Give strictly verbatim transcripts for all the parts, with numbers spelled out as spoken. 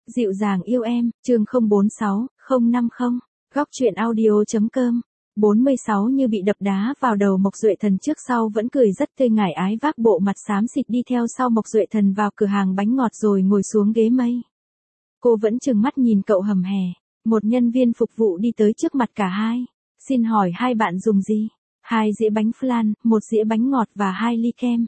Dịu dàng yêu em, chương không bốn sáu không năm không, góc truyện audio.com. bốn mươi sáu Như bị đập đá vào đầu, Mộc Duệ Thần trước sau vẫn cười rất tươi ngải ái vác bộ mặt xám xịt đi theo sau Mộc Duệ Thần vào cửa hàng bánh ngọt rồi ngồi xuống ghế mây. Cô vẫn trừng mắt nhìn cậu hầm hè. Một nhân viên phục vụ đi tới trước mặt cả hai. Xin hỏi hai bạn dùng gì? Hai dĩa bánh flan, một dĩa bánh ngọt và hai ly kem.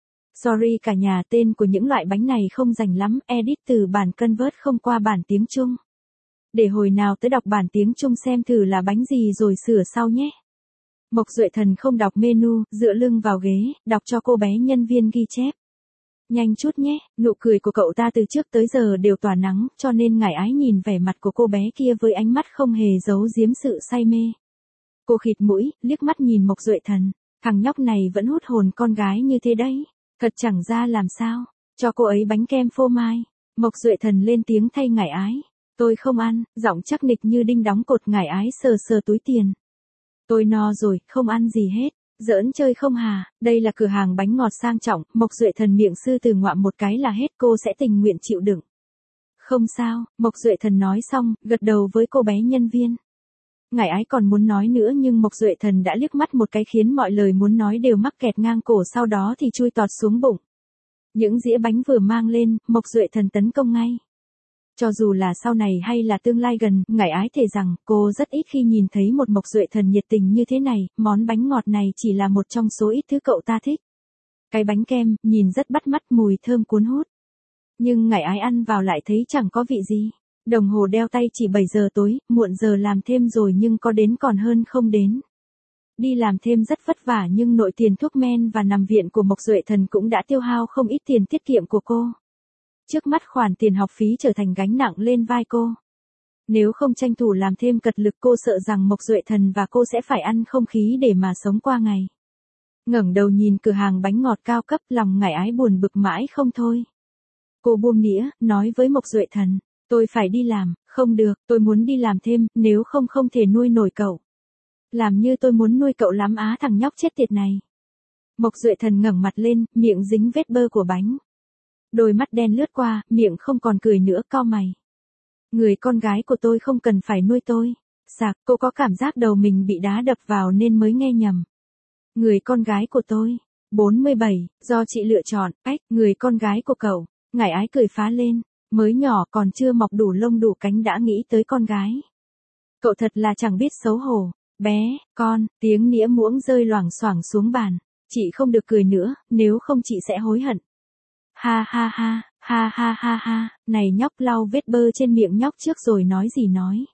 Sorry cả nhà, tên của những loại bánh này không rành lắm, edit từ bản Convert không qua bản tiếng Trung. Để hồi nào tới đọc bản tiếng Trung xem thử là bánh gì rồi sửa sau nhé. Mộc Duệ Thần không đọc menu, dựa lưng vào ghế, đọc cho cô bé nhân viên ghi chép. Nhanh chút nhé, nụ cười của cậu ta từ trước tới giờ đều tỏa nắng, cho nên ngải ái nhìn vẻ mặt của cô bé kia với ánh mắt không hề giấu giếm sự say mê. Cô khịt mũi, liếc mắt nhìn Mộc Duệ Thần, thằng nhóc này vẫn hút hồn con gái như thế đấy. Thật chẳng ra làm sao, cho cô ấy bánh kem phô mai. Mộc Duệ Thần lên tiếng thay ngải ái. Tôi không ăn, giọng chắc nịch như đinh đóng cột. Ngải ái sờ sờ túi tiền. Tôi no rồi, không ăn gì hết. Giỡn chơi không hà, đây là cửa hàng bánh ngọt sang trọng. Mộc Duệ Thần miệng sư từ ngoạm một cái là hết, cô sẽ tình nguyện chịu đựng. Không sao, Mộc Duệ Thần nói xong, gật đầu với cô bé nhân viên. Ngải ái còn muốn nói nữa nhưng Mộc Duệ Thần đã liếc mắt một cái khiến mọi lời muốn nói đều mắc kẹt ngang cổ, sau đó thì chui tọt xuống bụng. Những dĩa bánh vừa mang lên, Mộc Duệ Thần tấn công ngay. Cho dù là sau này hay là tương lai gần, ngải ái thề rằng cô rất ít khi nhìn thấy một Mộc Duệ Thần nhiệt tình như thế này. Món bánh ngọt này chỉ là một trong số ít thứ cậu ta thích. Cái bánh kem, nhìn rất bắt mắt, mùi thơm cuốn hút. Nhưng ngải ái ăn vào lại thấy chẳng có vị gì. Đồng hồ đeo tay chỉ bảy giờ tối, muộn giờ làm thêm rồi nhưng có đến còn hơn không đến. Đi làm thêm rất vất vả nhưng nội tiền thuốc men và nằm viện của Mộc Duệ Thần cũng đã tiêu hao không ít tiền tiết kiệm của cô. Trước mắt khoản tiền học phí trở thành gánh nặng lên vai cô. Nếu không tranh thủ làm thêm cật lực, cô sợ rằng Mộc Duệ Thần và cô sẽ phải ăn không khí để mà sống qua ngày. Ngẩng đầu nhìn cửa hàng bánh ngọt cao cấp, lòng ngải ái buồn bực mãi không thôi. Cô buông nĩa, nói với Mộc Duệ Thần. Tôi phải đi làm. Không được, tôi muốn đi làm thêm, nếu không không thể nuôi nổi cậu. Làm như tôi muốn nuôi cậu lắm á, thằng nhóc chết tiệt này. Mộc Duệ Thần ngẩng mặt lên, miệng dính vết bơ của bánh. Đôi mắt đen lướt qua, miệng không còn cười nữa, cau mày. Người con gái của tôi không cần phải nuôi tôi. Sạc, cô có cảm giác đầu mình bị đá đập vào nên mới nghe nhầm. Người con gái của tôi. bốn mươi bảy, do chị lựa chọn. Ách, người con gái của cậu. Ngải ái cười phá lên. Mới nhỏ còn chưa mọc đủ lông đủ cánh đã nghĩ tới con gái. Cậu thật là chẳng biết xấu hổ. Bé, con, tiếng nĩa muỗng rơi loảng xoảng xuống bàn. Chị không được cười nữa, nếu không chị sẽ hối hận. Ha ha ha, ha ha ha ha, này nhóc, lau vết bơ trên miệng nhóc trước rồi nói gì nói.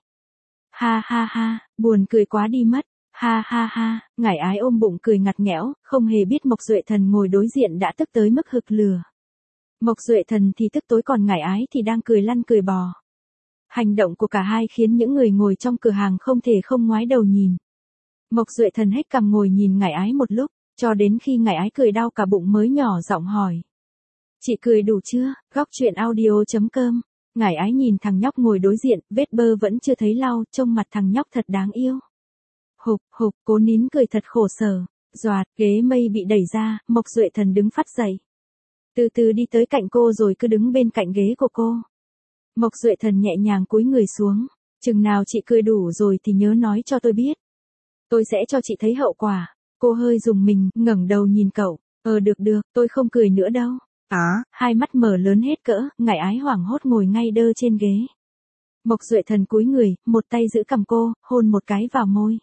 Ha ha ha, buồn cười quá đi mất. Ha ha ha, ngải ái ôm bụng cười ngặt nghẽo, không hề biết Mộc Duệ Thần ngồi đối diện đã tức tới mức hực lừa. Mộc Duệ Thần thì tức tối, còn ngải ái thì đang cười lăn cười bò. Hành động của cả hai khiến những người ngồi trong cửa hàng không thể không ngoái đầu nhìn. Mộc Duệ Thần hết cằm ngồi nhìn ngải ái một lúc, cho đến khi ngải ái cười đau cả bụng mới nhỏ giọng hỏi. Chị cười đủ chưa? Góc truyện audio.com. Ngải ái nhìn thằng nhóc ngồi đối diện, vết bơ vẫn chưa thấy lau, trông mặt thằng nhóc thật đáng yêu. Hục, hục, cố nín cười thật khổ sở. Doạt, ghế mây bị đẩy ra, Mộc Duệ Thần đứng phắt dậy. Từ từ đi tới cạnh cô rồi cứ đứng bên cạnh ghế của cô. Mộc Duệ Thần nhẹ nhàng cúi người xuống. Chừng nào chị cười đủ rồi thì nhớ nói cho tôi biết. Tôi sẽ cho chị thấy hậu quả. Cô hơi rùng mình, ngẩng đầu nhìn cậu. Ờ được được, tôi không cười nữa đâu. À, hai mắt mở lớn hết cỡ, ngải ái hoảng hốt ngồi ngay đơ trên ghế. Mộc Duệ Thần cúi người, một tay giữ cằm cô, hôn một cái vào môi.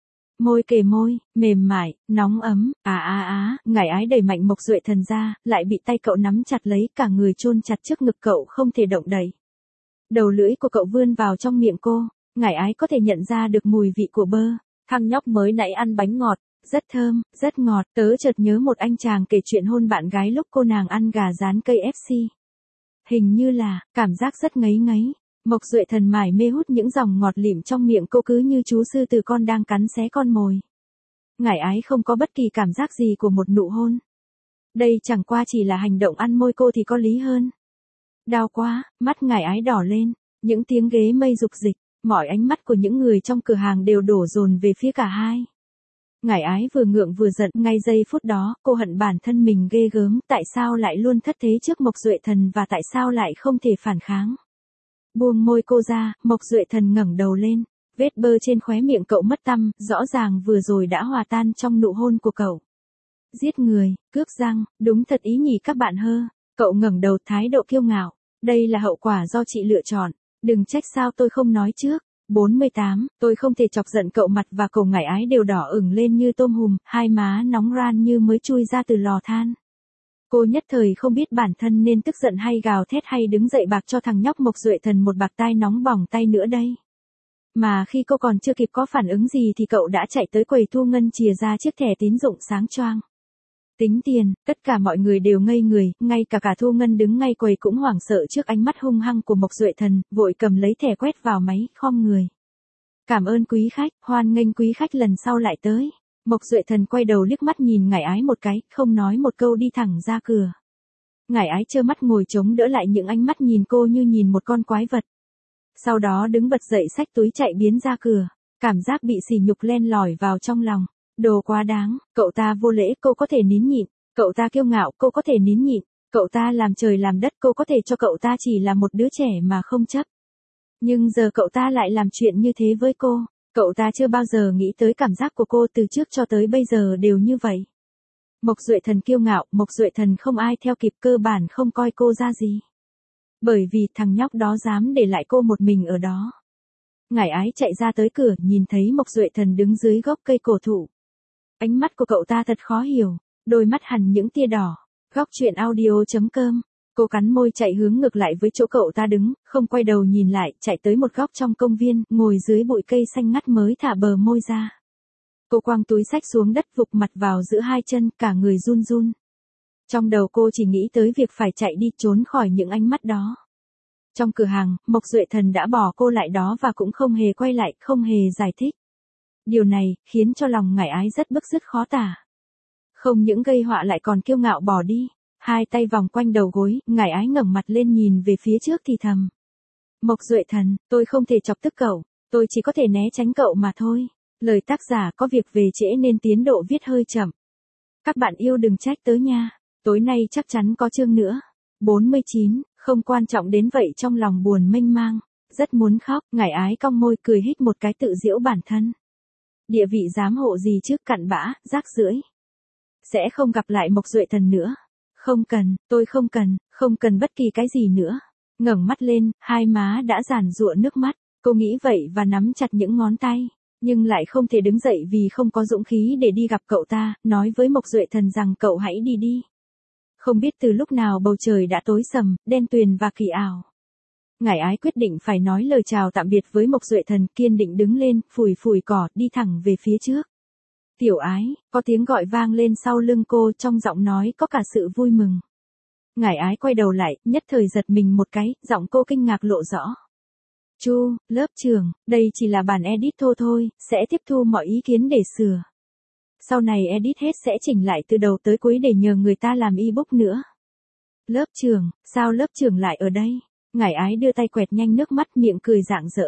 Môi kề môi, mềm mại, nóng ấm, à à á, ngải ái đẩy mạnh Mộc Duệ Thần ra, lại bị tay cậu nắm chặt lấy, cả người chôn chặt trước ngực cậu không thể động đậy. Đầu lưỡi của cậu vươn vào trong miệng cô, ngải ái có thể nhận ra được mùi vị của bơ. Thằng nhóc mới nãy ăn bánh ngọt, rất thơm, rất ngọt. Tớ chợt nhớ một anh chàng kể chuyện hôn bạn gái lúc cô nàng ăn gà rán cây ép xê. Hình như là, cảm giác rất ngấy ngấy. Mộc Duệ Thần mải mê hút những dòng ngọt lịm trong miệng cô cứ như chú sư tử con đang cắn xé con mồi. Ngải ái không có bất kỳ cảm giác gì của một nụ hôn. Đây chẳng qua chỉ là hành động ăn môi cô thì có lý hơn. Đau quá, mắt ngải ái đỏ lên, những tiếng ghế mây rục dịch, mọi ánh mắt của những người trong cửa hàng đều đổ dồn về phía cả hai. Ngải ái vừa ngượng vừa giận, ngay giây phút đó, cô hận bản thân mình ghê gớm, tại sao lại luôn thất thế trước Mộc Duệ Thần và tại sao lại không thể phản kháng. Buông môi cô ra, Mộc Duệ Thần ngẩng đầu lên. Vết bơ trên khóe miệng cậu mất tăm, rõ ràng vừa rồi đã hòa tan trong nụ hôn của cậu. Giết người, cướp răng, đúng thật ý nhỉ các bạn hơ. Cậu ngẩng đầu thái độ kiêu ngạo. Đây là hậu quả do chị lựa chọn. Đừng trách sao tôi không nói trước. bốn mươi tám, tôi không thể chọc giận cậu, mặt và cổ Ngải Ái đều đỏ ửng lên như tôm hùm, hai má nóng ran như mới chui ra từ lò than. Cô nhất thời không biết bản thân nên tức giận hay gào thét hay đứng dậy bạc cho thằng nhóc Mộc Duệ Thần một bạc tai nóng bỏng tay nữa đây. Mà khi cô còn chưa kịp có phản ứng gì thì cậu đã chạy tới quầy thu ngân chìa ra chiếc thẻ tín dụng sáng choang. Tính tiền, tất cả mọi người đều ngây người, ngay cả cả thu ngân đứng ngay quầy cũng hoảng sợ trước ánh mắt hung hăng của Mộc Duệ Thần, vội cầm lấy thẻ quét vào máy, khom người. Cảm ơn quý khách, hoan nghênh quý khách lần sau lại tới. Mộc Duệ Thần quay đầu liếc mắt nhìn Ngải Ái một cái, không nói một câu đi thẳng ra cửa. Ngải Ái trơ mắt ngồi chống đỡ lại những ánh mắt nhìn cô như nhìn một con quái vật. Sau đó đứng bật dậy xách túi chạy biến ra cửa, cảm giác bị sỉ nhục len lỏi vào trong lòng. Đồ quá đáng, cậu ta vô lễ cô có thể nín nhịn, cậu ta kiêu ngạo cô có thể nín nhịn, cậu ta làm trời làm đất cô có thể cho cậu ta chỉ là một đứa trẻ mà không chấp. Nhưng giờ cậu ta lại làm chuyện như thế với cô, cậu ta chưa bao giờ nghĩ tới cảm giác của cô từ trước cho tới bây giờ đều như vậy. Mộc Duệ Thần kiêu ngạo, Mộc Duệ Thần không ai theo kịp, cơ bản không coi cô ra gì. Bởi vì thằng nhóc đó dám để lại cô một mình ở đó. Ngải Ái chạy ra tới cửa, nhìn thấy Mộc Duệ Thần đứng dưới gốc cây cổ thụ. Ánh mắt của cậu ta thật khó hiểu, đôi mắt hằn những tia đỏ. Góc truyện audio chấm com. Cô cắn môi chạy hướng ngược lại với chỗ cậu ta đứng, không quay đầu nhìn lại, chạy tới một góc trong công viên, ngồi dưới bụi cây xanh ngắt mới thả bờ môi ra. Cô quăng túi xách xuống đất, vụt mặt vào giữa hai chân, cả người run run. Trong đầu cô chỉ nghĩ tới việc phải chạy đi trốn khỏi những ánh mắt đó. Trong cửa hàng, Mộc Duệ Thần đã bỏ cô lại đó và cũng không hề quay lại, không hề giải thích. Điều này khiến cho lòng Ngải Ái rất bức rứt khó tả. Không những gây họa lại còn kiêu ngạo bỏ đi. Hai tay vòng quanh đầu gối, Ngải Ái ngẩng mặt lên nhìn về phía trước thì thầm. Mộc Duệ Thần, tôi không thể chọc tức cậu, tôi chỉ có thể né tránh cậu mà thôi. Lời tác giả có việc về trễ nên tiến độ viết hơi chậm. Các bạn yêu đừng trách tớ nha, tối nay chắc chắn có chương nữa. bốn mươi chín, không quan trọng đến vậy, trong lòng buồn mênh mang, rất muốn khóc. Ngải Ái cong môi cười hít một cái tự giễu bản thân. Địa vị giám hộ gì chứ, cặn bã, rác rưởi. Sẽ không gặp lại Mộc Duệ Thần nữa. Không cần, tôi không cần, không cần bất kỳ cái gì nữa. Ngẩng mắt lên, hai má đã giàn giụa nước mắt, cô nghĩ vậy và nắm chặt những ngón tay, nhưng lại không thể đứng dậy vì không có dũng khí để đi gặp cậu ta, nói với Mộc Duệ Thần rằng cậu hãy đi đi. Không biết từ lúc nào bầu trời đã tối sầm, đen tuyền và kỳ ảo. Ngải Ái quyết định phải nói lời chào tạm biệt với Mộc Duệ Thần, kiên định đứng lên, phủi phủi cỏ, đi thẳng về phía trước. Tiểu Ái, có tiếng gọi vang lên sau lưng cô, trong giọng nói có cả sự vui mừng. Ngải Ái quay đầu lại, nhất thời giật mình một cái, giọng cô kinh ngạc lộ rõ. Chu, lớp trưởng, đây chỉ là bản edit thôi thôi, sẽ tiếp thu mọi ý kiến để sửa. Sau này edit hết sẽ chỉnh lại từ đầu tới cuối để nhờ người ta làm ebook nữa. Lớp trưởng, sao lớp trưởng lại ở đây? Ngải Ái đưa tay quẹt nhanh nước mắt, miệng cười rạng rỡ.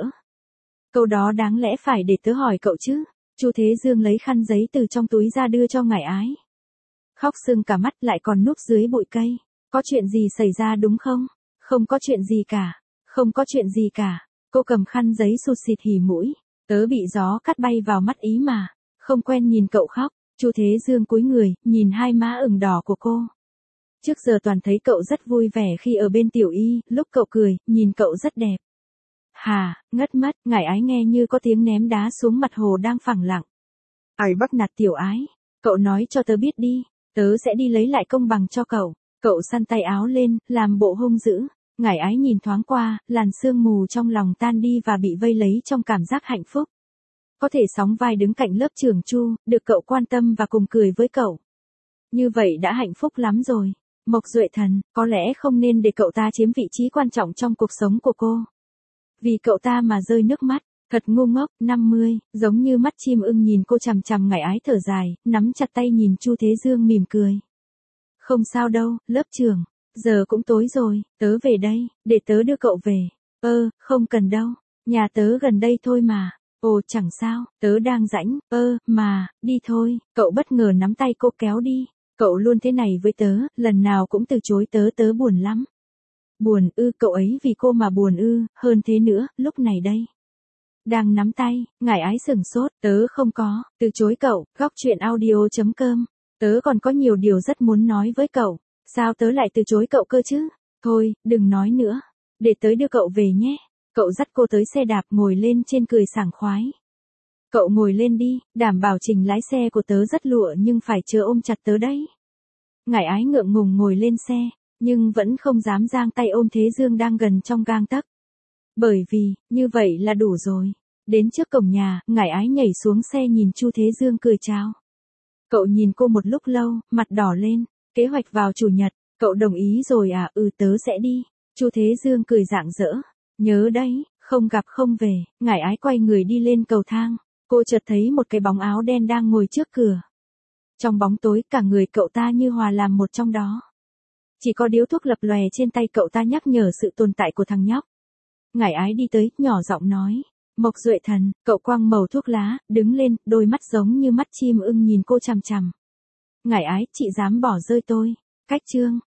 Câu đó đáng lẽ phải để tớ hỏi cậu chứ. Chu Thế Dương lấy khăn giấy từ trong túi ra đưa cho Ngải Ái. Khóc sưng cả mắt, lại còn núp dưới bụi cây. Có chuyện gì xảy ra đúng không? Không có chuyện gì cả. Không có chuyện gì cả. Cô cầm khăn giấy sụt sịt hì mũi. Tớ bị gió cắt bay vào mắt ý mà. Không quen nhìn cậu khóc. Chu Thế Dương cúi người, nhìn hai má ửng đỏ của cô. Trước giờ toàn thấy cậu rất vui vẻ khi ở bên Tiểu Y, lúc cậu cười, nhìn cậu rất đẹp. Hà, ngất mất, Ngải Ái nghe như có tiếng ném đá xuống mặt hồ đang phẳng lặng. Ai bắt nạt Tiểu Ái, cậu nói cho tớ biết đi, tớ sẽ đi lấy lại công bằng cho cậu. Cậu săn tay áo lên, làm bộ hung dữ. Ngải Ái nhìn thoáng qua, làn sương mù trong lòng tan đi và bị vây lấy trong cảm giác hạnh phúc. Có thể sóng vai đứng cạnh lớp trưởng Chu, được cậu quan tâm và cùng cười với cậu. Như vậy đã hạnh phúc lắm rồi. Mộc Duệ Thần, có lẽ không nên để cậu ta chiếm vị trí quan trọng trong cuộc sống của cô. Vì cậu ta mà rơi nước mắt, thật ngu ngốc. Năm mươi, giống như mắt chim ưng nhìn cô chằm chằm. Ngải Ái thở dài, nắm chặt tay nhìn Chu Thế Dương mỉm cười. Không sao đâu, lớp trưởng, giờ cũng tối rồi, tớ về đây, để tớ đưa cậu về. Ơ, không cần đâu, nhà tớ gần đây thôi mà. Ồ chẳng sao, tớ đang rảnh. Ơ, mà, đi thôi. Cậu bất ngờ nắm tay cô kéo đi. Cậu luôn thế này với tớ, lần nào cũng từ chối tớ, tớ buồn lắm. Buồn ư, cậu ấy vì cô mà buồn ư, hơn thế nữa, lúc này đây. Đang nắm tay, ngải ái sửng sốt, tớ không có, từ chối cậu, góc chuyện audio.com. Tớ còn có nhiều điều rất muốn nói với cậu, sao tớ lại từ chối cậu cơ chứ? Thôi, đừng nói nữa, để tớ đưa cậu về nhé. Cậu dắt cô tới xe đạp ngồi lên trên cười sảng khoái. Cậu ngồi lên đi, đảm bảo trình lái xe của tớ rất lụa nhưng phải chớ ôm chặt tớ đấy. Ngải ái ngượng ngùng ngồi lên xe, nhưng vẫn không dám giang tay ôm Thế Dương đang gần trong gang tấc. Bởi vì, như vậy là đủ rồi. Đến trước cổng nhà, ngải ái nhảy xuống xe nhìn Chu Thế Dương cười chào. Cậu nhìn cô một lúc lâu, mặt đỏ lên, kế hoạch vào chủ nhật, cậu đồng ý rồi à? Ừ, tớ sẽ đi. Chu Thế Dương cười rạng rỡ. Nhớ đấy, không gặp không về. Ngải ái quay người đi lên cầu thang. Cô chợt thấy một cái bóng áo đen đang ngồi trước cửa. Trong bóng tối, cả người cậu ta như hòa làm một trong đó. Chỉ có điếu thuốc lập lòe trên tay cậu ta nhắc nhở sự tồn tại của thằng nhóc. Ngải ái đi tới, nhỏ giọng nói. Mộc Duệ Thần, cậu quăng mẩu thuốc lá, đứng lên, đôi mắt giống như mắt chim ưng nhìn cô chằm chằm. Ngải ái, chị dám bỏ rơi tôi. Cách chương.